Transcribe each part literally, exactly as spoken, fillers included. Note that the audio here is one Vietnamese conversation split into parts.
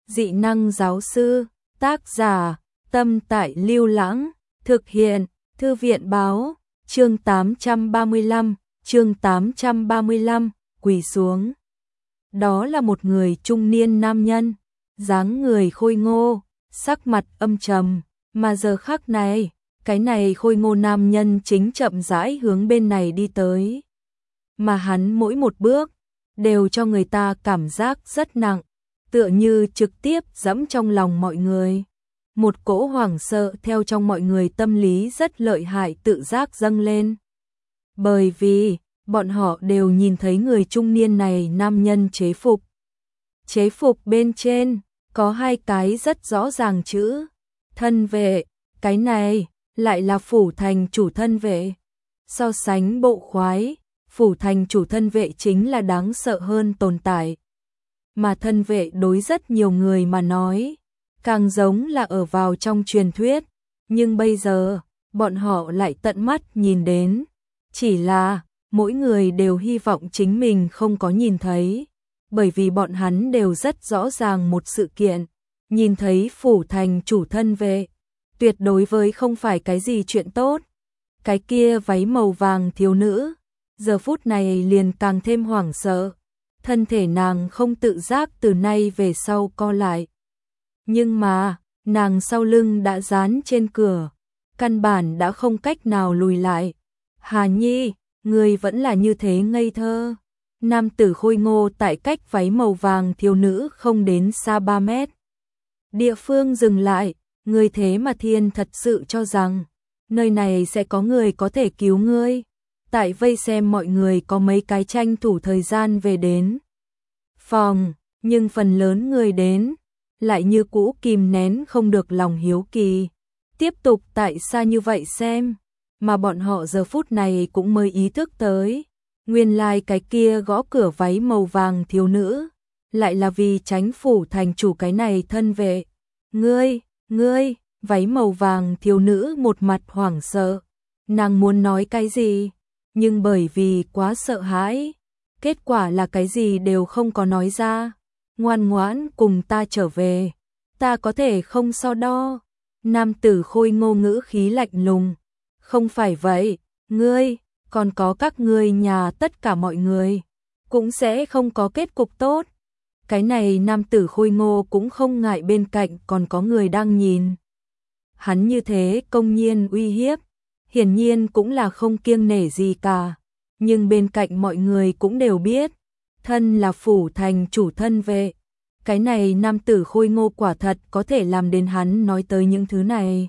Dị năng giáo sư, tác giả, Tâm Tại Lưu Lãng, thực hiện, Thư viện báo, chương tám trăm ba mươi lăm, chương tám trăm ba mươi lăm, quỳ xuống. Đó là một người trung niên nam nhân, dáng người khôi ngô, sắc mặt âm trầm, mà giờ khắc này, cái này khôi ngô nam nhân chính chậm rãi hướng bên này đi tới. Mà hắn mỗi một bước, đều cho người ta cảm giác rất nặng, tựa như trực tiếp dẫm trong lòng mọi người. Một cỗ hoảng sợ theo trong mọi người tâm lý rất lợi hại tự giác dâng lên. Bởi vì, bọn họ đều nhìn thấy người trung niên này nam nhân chế phục. Chế phục bên trên, có hai cái rất rõ ràng chữ, thân vệ, cái này, lại là phủ thành chủ thân vệ. So sánh bộ khoái, phủ thành chủ thân vệ chính là đáng sợ hơn tồn tại. Mà thân vệ đối rất nhiều người mà nói, càng giống là ở vào trong truyền thuyết, nhưng bây giờ, bọn họ lại tận mắt nhìn đến. Chỉ là, mỗi người đều hy vọng chính mình không có nhìn thấy, bởi vì bọn hắn đều rất rõ ràng một sự kiện, nhìn thấy phủ thành chủ thân vệ, tuyệt đối với không phải cái gì chuyện tốt. Cái kia váy màu vàng thiếu nữ, giờ phút này liền càng thêm hoảng sợ, thân thể nàng không tự giác từ nay về sau co lại. Nhưng mà, nàng sau lưng đã dán trên cửa, căn bản đã không cách nào lùi lại. Hà Nhi, người vẫn là như thế ngây thơ. Nam tử khôi ngô tại cách váy màu vàng thiếu nữ không đến xa ba mét. Địa phương dừng lại, người thế mà thiên thật sự cho rằng, nơi này sẽ có người có thể cứu ngươi. Tại vây xem mọi người có mấy cái tranh thủ thời gian về đến phòng, nhưng phần lớn người đến, lại như cũ kìm nén không được lòng hiếu kỳ. Tiếp tục tại xa như vậy xem, mà bọn họ giờ phút này cũng mới ý thức tới. Nguyên lai like cái kia gõ cửa váy màu vàng thiếu nữ, lại là vì tránh phủ thành chủ cái này thân vệ. Ngươi, ngươi, váy màu vàng thiếu nữ một mặt hoảng sợ. Nàng muốn nói cái gì, nhưng bởi vì quá sợ hãi, kết quả là cái gì đều không có nói ra. Ngoan ngoãn cùng ta trở về, ta có thể không so đo. Nam tử khôi ngô ngữ khí lạnh lùng. Không phải vậy, ngươi, còn có các ngươi nhà tất cả mọi người, cũng sẽ không có kết cục tốt. Cái này nam tử khôi ngô cũng không ngại bên cạnh còn có người đang nhìn. Hắn như thế công nhiên uy hiếp, hiển nhiên cũng là không kiêng nể gì cả. Nhưng bên cạnh mọi người cũng đều biết, thân là phủ thành chủ thân vệ. Cái này nam tử khôi ngô quả thật có thể làm đến hắn nói tới những thứ này.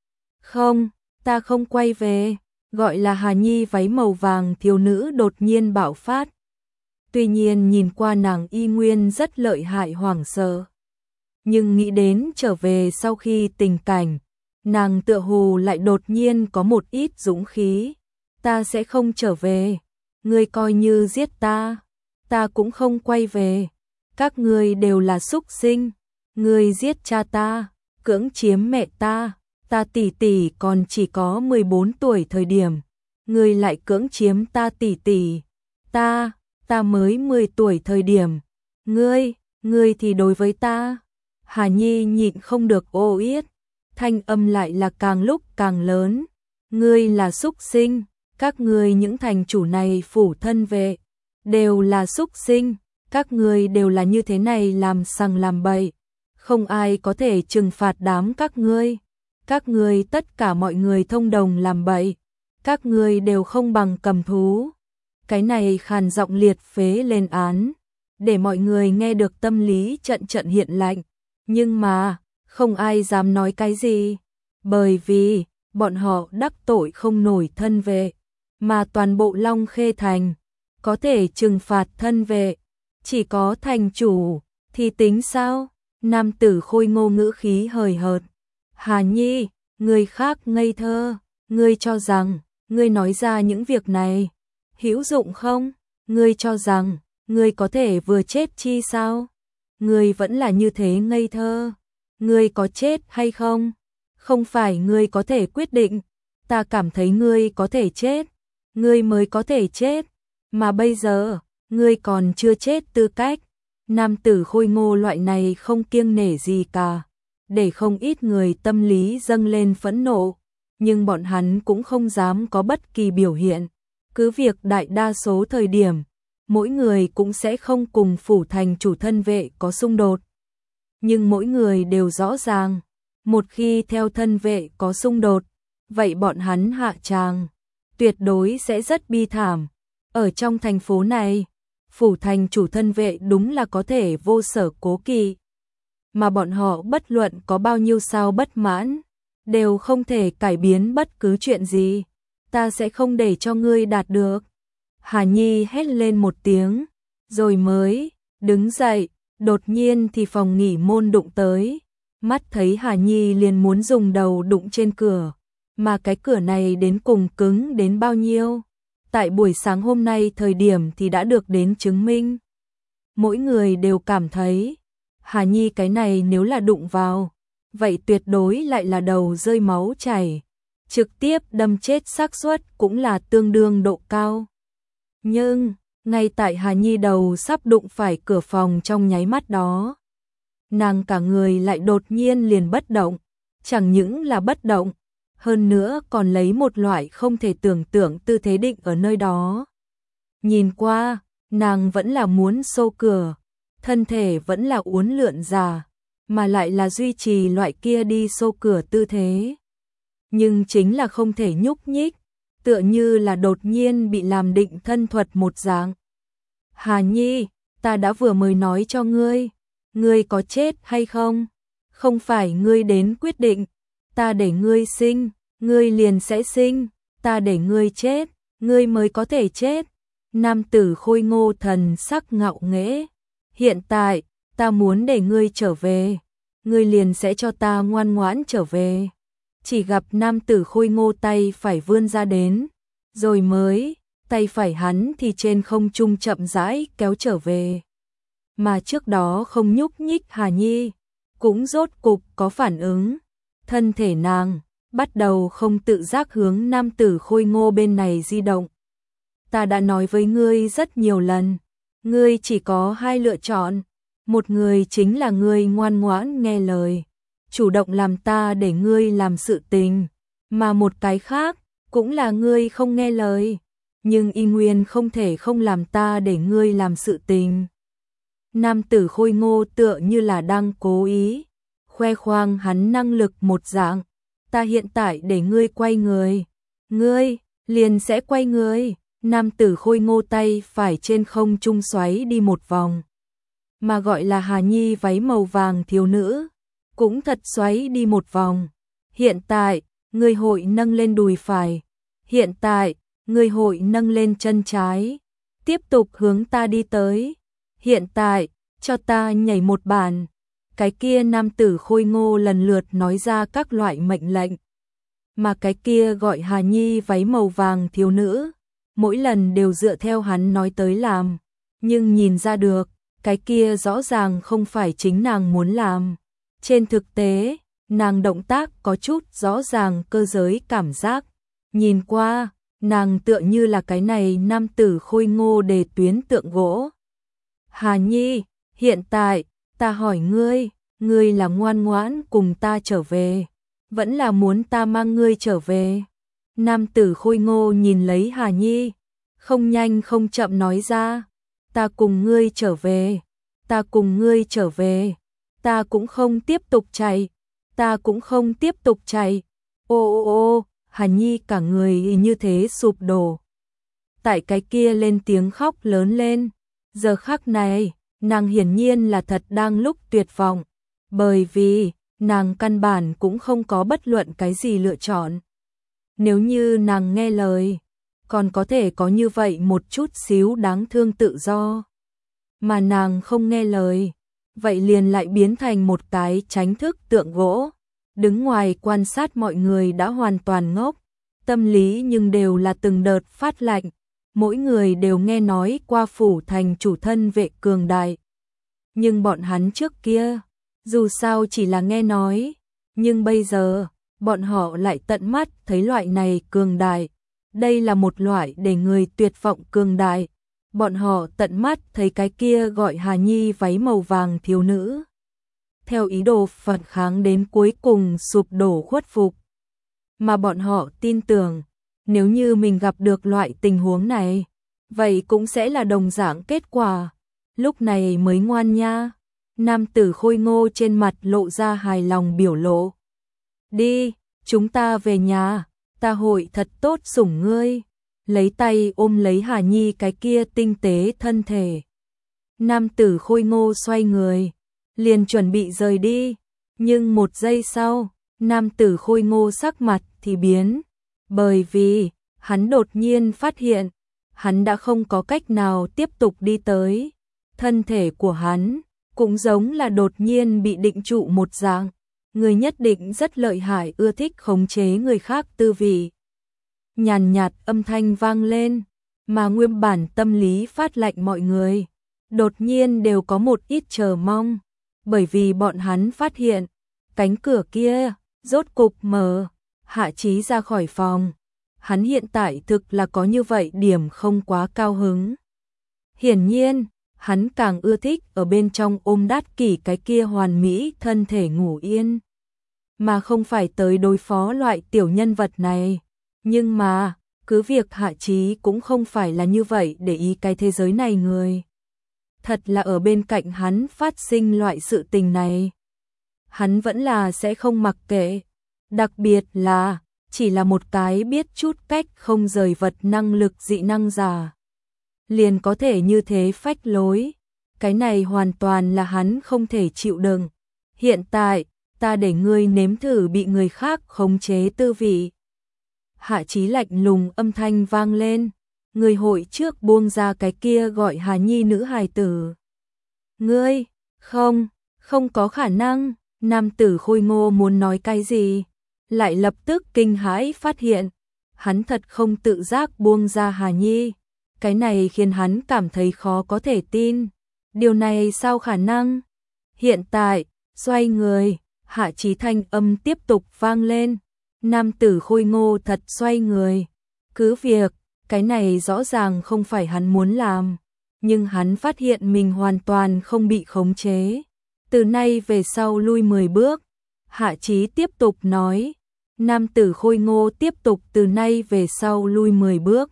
Không, ta không quay về, gọi là Hà Nhi váy màu vàng thiếu nữ đột nhiên bạo phát. Tuy nhiên nhìn qua nàng y nguyên rất lợi hại hoảng sợ. Nhưng nghĩ đến trở về sau khi tình cảnh, nàng tựa hồ lại đột nhiên có một ít dũng khí. Ta sẽ không trở về, ngươi coi như giết ta, ta cũng không quay về. Các ngươi đều là súc sinh, ngươi giết cha ta, cưỡng chiếm mẹ ta, ta tỷ tỷ còn chỉ có mười bốn tuổi thời điểm, ngươi lại cưỡng chiếm ta tỷ tỷ, ta, ta mới mười tuổi thời điểm, ngươi, ngươi thì đối với ta. Hà Nhi nhịn không được ô yết, thanh âm lại là càng lúc càng lớn, ngươi là súc sinh, các ngươi những thành chủ này phủ thân vệ, đều là súc sinh. Các ngươi đều là như thế này làm sằng làm bậy, không ai có thể trừng phạt đám các ngươi. Các ngươi tất cả mọi người thông đồng làm bậy, các ngươi đều không bằng cầm thú. Cái này khàn giọng liệt phế lên án, để mọi người nghe được tâm lý trận trận hiện lạnh. Nhưng mà, không ai dám nói cái gì, bởi vì bọn họ đắc tội không nổi thân vệ, mà toàn bộ Long Khê Thành có thể trừng phạt thân vệ. Chỉ có thành chủ, thì tính sao? Nam tử khôi ngô ngữ khí hời hợt. Hà Nhi, người khác ngây thơ, ngươi cho rằng, ngươi nói ra những việc này, hữu dụng không? Ngươi cho rằng, ngươi có thể vừa chết chi sao? Ngươi vẫn là như thế ngây thơ. Ngươi có chết hay không? Không phải ngươi có thể quyết định. Ta cảm thấy ngươi có thể chết. Ngươi mới có thể chết. Mà bây giờ, ngươi còn chưa chết tư cách. Nam tử khôi ngô loại này không kiêng nể gì cả, để không ít người tâm lý dâng lên phẫn nộ, nhưng bọn hắn cũng không dám có bất kỳ biểu hiện. Cứ việc đại đa số thời điểm, mỗi người cũng sẽ không cùng phủ thành chủ thân vệ có xung đột. Nhưng mỗi người đều rõ ràng, một khi theo thân vệ có xung đột, vậy bọn hắn hạ tràng tuyệt đối sẽ rất bi thảm. Ở trong thành phố này, phủ thành chủ thân vệ đúng là có thể vô sở cố kỵ, mà bọn họ bất luận có bao nhiêu sao bất mãn, đều không thể cải biến bất cứ chuyện gì. Ta sẽ không để cho ngươi đạt được. Hà Nhi hét lên một tiếng, rồi mới đứng dậy. Đột nhiên thì phòng nghỉ môn đụng tới, mắt thấy Hà Nhi liền muốn dùng đầu đụng trên cửa, mà cái cửa này đến cùng cứng đến bao nhiêu. Tại buổi sáng hôm nay thời điểm thì đã được đến chứng minh. Mỗi người đều cảm thấy, Hà Nhi cái này nếu là đụng vào, vậy tuyệt đối lại là đầu rơi máu chảy, trực tiếp đâm chết xác suất cũng là tương đương độ cao. Nhưng, ngay tại Hà Nhi đầu sắp đụng phải cửa phòng trong nháy mắt đó, nàng cả người lại đột nhiên liền bất động, chẳng những là bất động, hơn nữa còn lấy một loại không thể tưởng tượng tư thế định ở nơi đó. Nhìn qua, nàng vẫn là muốn xô cửa, thân thể vẫn là uốn lượn ra, mà lại là duy trì loại kia đi xô cửa tư thế. Nhưng chính là không thể nhúc nhích, tựa như là đột nhiên bị làm định thân thuật một dạng. Hà Nhi, ta đã vừa mới nói cho ngươi, ngươi có chết hay không? Không phải ngươi đến quyết định, ta để ngươi sinh, ngươi liền sẽ sinh, ta để ngươi chết, ngươi mới có thể chết. Nam tử khôi ngô thần sắc ngạo nghễ, hiện tại, ta muốn để ngươi trở về, ngươi liền sẽ cho ta ngoan ngoãn trở về. Chỉ gặp nam tử khôi ngô tay phải vươn ra đến, rồi mới, tay phải hắn thì trên không trung chậm rãi kéo trở về. Mà trước đó không nhúc nhích Hà Nhi, cũng rốt cục có phản ứng, thân thể nàng bắt đầu không tự giác hướng nam tử khôi ngô bên này di động. Ta đã nói với ngươi rất nhiều lần, ngươi chỉ có hai lựa chọn, một người chính là ngươi ngoan ngoãn nghe lời, chủ động làm ta để ngươi làm sự tình, mà một cái khác cũng là ngươi không nghe lời, nhưng y nguyên không thể không làm ta để ngươi làm sự tình. Nam tử khôi ngô tựa như là đang cố ý khoe khoang hắn năng lực một dạng. Ta hiện tại để ngươi quay người, ngươi liền sẽ quay người. Nam tử khôi ngô tay phải trên không trung xoáy đi một vòng, mà gọi là Hà Nhi váy màu vàng thiếu nữ cũng thật xoáy đi một vòng. Hiện tại, ngươi hội nâng lên đùi phải, hiện tại, ngươi hội nâng lên chân trái, tiếp tục hướng ta đi tới. Hiện tại, cho ta nhảy một bản. Cái kia nam tử khôi ngô lần lượt nói ra các loại mệnh lệnh, mà cái kia gọi Hà Nhi váy màu vàng thiếu nữ, mỗi lần đều dựa theo hắn nói tới làm, nhưng nhìn ra được, cái kia rõ ràng không phải chính nàng muốn làm. Trên thực tế, nàng động tác có chút rõ ràng cơ giới cảm giác, nhìn qua, nàng tựa như là cái này nam tử khôi ngô đề tuyến tượng gỗ. Hà Nhi, hiện tại, ta hỏi ngươi, ngươi là ngoan ngoãn cùng ta trở về, vẫn là muốn ta mang ngươi trở về? Nam tử khôi ngô nhìn lấy Hà Nhi, không nhanh không chậm nói ra, ta cùng ngươi trở về, ta cùng ngươi trở về, ta cũng không tiếp tục chạy, ta cũng không tiếp tục chạy. Ô ô ô, Hà Nhi cả người như thế sụp đổ. Tại cái kia lên tiếng khóc lớn lên, giờ khắc này, nàng hiển nhiên là thật đang lúc tuyệt vọng, bởi vì nàng căn bản cũng không có bất luận cái gì lựa chọn. Nếu như nàng nghe lời, còn có thể có như vậy một chút xíu đáng thương tự do. Mà nàng không nghe lời, vậy liền lại biến thành một cái tránh thức tượng gỗ. Đứng ngoài quan sát mọi người đã hoàn toàn ngốc, tâm lý nhưng đều là từng đợt phát lạnh. Mỗi người đều nghe nói qua phủ thành chủ thân vệ cường đại. Nhưng bọn hắn trước kia, dù sao chỉ là nghe nói, nhưng bây giờ, bọn họ lại tận mắt thấy loại này cường đại. Đây là một loại để người tuyệt vọng cường đại, bọn họ tận mắt thấy cái kia gọi Hà Nhi váy màu vàng thiếu nữ. Theo ý đồ phản kháng đến cuối cùng sụp đổ khuất phục. Mà bọn họ tin tưởng, nếu như mình gặp được loại tình huống này, vậy cũng sẽ là đồng dạng kết quả. Lúc này mới ngoan nha. Nam tử khôi ngô trên mặt lộ ra hài lòng biểu lộ. Đi, chúng ta về nhà, ta hội thật tốt sủng ngươi. Lấy tay ôm lấy Hà Nhi cái kia tinh tế thân thể. Nam tử khôi ngô xoay người, liền chuẩn bị rời đi. Nhưng một giây sau, nam tử khôi ngô sắc mặt thì biến. Bởi vì, hắn đột nhiên phát hiện, hắn đã không có cách nào tiếp tục đi tới. Thân thể của hắn cũng giống là đột nhiên bị định trụ một dạng. Người nhất định rất lợi hại, ưa thích khống chế người khác tư vị. Nhàn nhạt âm thanh vang lên, mà nguyên bản tâm lý phát lạnh mọi người, đột nhiên đều có một ít chờ mong, bởi vì bọn hắn phát hiện, cánh cửa kia, rốt cục mở, Hạ Chí ra khỏi phòng. Hắn hiện tại thực là có như vậy điểm không quá cao hứng. Hiển nhiên, hắn càng ưa thích ở bên trong ôm Đát Kỷ cái kia hoàn mỹ thân thể ngủ yên, mà không phải tới đối phó loại tiểu nhân vật này. Nhưng mà, cứ việc Hạ Chí cũng không phải là như vậy để ý cái thế giới này người. Thật là ở bên cạnh hắn phát sinh loại sự tình này, hắn vẫn là sẽ không mặc kệ. Đặc biệt là, chỉ là một cái biết chút cách không rời vật năng lực dị năng giả, liền có thể như thế phách lối. Cái này hoàn toàn là hắn không thể chịu đựng. Hiện tại, ta để ngươi nếm thử bị người khác khống chế tư vị. Hạ Chí lạnh lùng âm thanh vang lên. Người hội trước buông ra cái kia gọi Hà Nhi nữ hài tử. Ngươi, không, không có khả năng. Nam tử khôi ngô muốn nói cái gì, lại lập tức kinh hãi phát hiện, hắn thật không tự giác buông ra Hà Nhi. Cái này khiến hắn cảm thấy khó có thể tin. Điều này sao khả năng? Hiện tại, xoay người, Hạ Chí thanh âm tiếp tục vang lên. Nam tử khôi ngô thật xoay người. Cứ việc, cái này rõ ràng không phải hắn muốn làm, nhưng hắn phát hiện mình hoàn toàn không bị khống chế. Từ nay về sau lui mười bước. Hạ Chí tiếp tục nói. Nam tử khôi ngô tiếp tục từ nay về sau lui mười bước.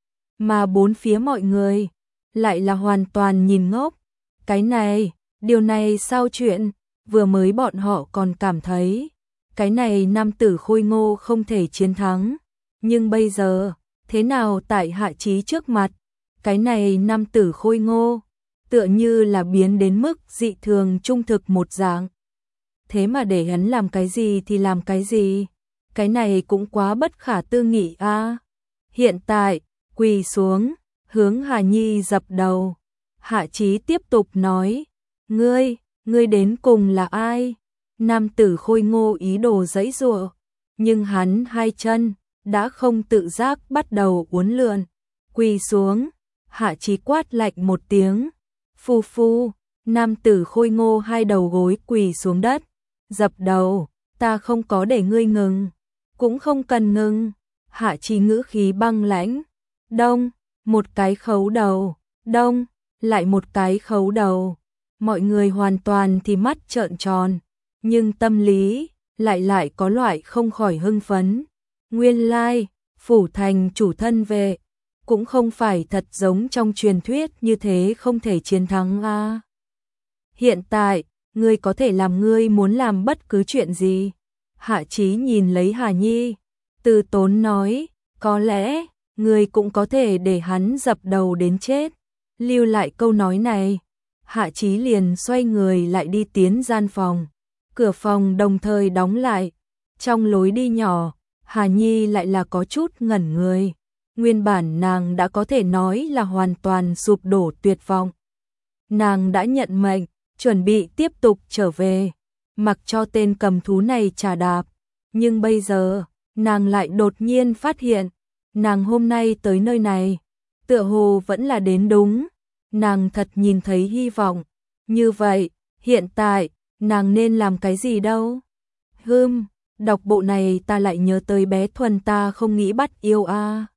Mà bốn phía mọi người lại là hoàn toàn nhìn ngốc. Cái này, điều này sao chuyện? Vừa mới bọn họ còn cảm thấy cái này nam tử khôi ngô không thể chiến thắng, nhưng bây giờ, thế nào tại Hạ Chí trước mặt, cái này nam tử khôi ngô tựa như là biến đến mức dị thường trung thực một dạng. Thế mà để hắn làm cái gì thì làm cái gì, cái này cũng quá bất khả tư nghị a. Hiện tại, quỳ xuống, hướng Hà Nhi dập đầu. Hạ Chí tiếp tục nói, ngươi, ngươi đến cùng là ai? Nam tử khôi ngô ý đồ giãy giụa, nhưng hắn hai chân đã không tự giác bắt đầu uốn lượn. Quỳ xuống, Hạ Chí quát lạnh một tiếng. Phu phu, nam tử khôi ngô hai đầu gối quỳ xuống đất, dập đầu, ta không có để ngươi ngừng, cũng không cần ngừng. Hạ Chí ngữ khí băng lãnh. Đông, một cái khấu đầu, đông, lại một cái khấu đầu. Mọi người hoàn toàn thì mắt trợn tròn, nhưng tâm lý lại lại có loại không khỏi hưng phấn. Nguyên lai, phủ thành chủ thân vệ cũng không phải thật giống trong truyền thuyết như thế không thể chiến thắng a. Hiện tại, ngươi có thể làm ngươi muốn làm bất cứ chuyện gì. Hạ Chí nhìn lấy Hà Nhi, từ tốn nói, có lẽ ngươi cũng có thể để hắn dập đầu đến chết. Lưu lại câu nói này, Hạ Chí liền xoay người lại đi tiến gian phòng. Cửa phòng đồng thời đóng lại. Trong lối đi nhỏ, Hà Nhi lại là có chút ngẩn người. Nguyên bản nàng đã có thể nói là hoàn toàn sụp đổ tuyệt vọng. Nàng đã nhận mệnh, chuẩn bị tiếp tục trở về, mặc cho tên cầm thú này trà đạp. Nhưng bây giờ, nàng lại đột nhiên phát hiện, nàng hôm nay tới nơi này, tựa hồ vẫn là đến đúng. Nàng thật nhìn thấy hy vọng. Như vậy, hiện tại, nàng nên làm cái gì đâu? Hừm, đọc bộ này ta lại nhớ tới bé Thuần ta không nghĩ bắt yêu a.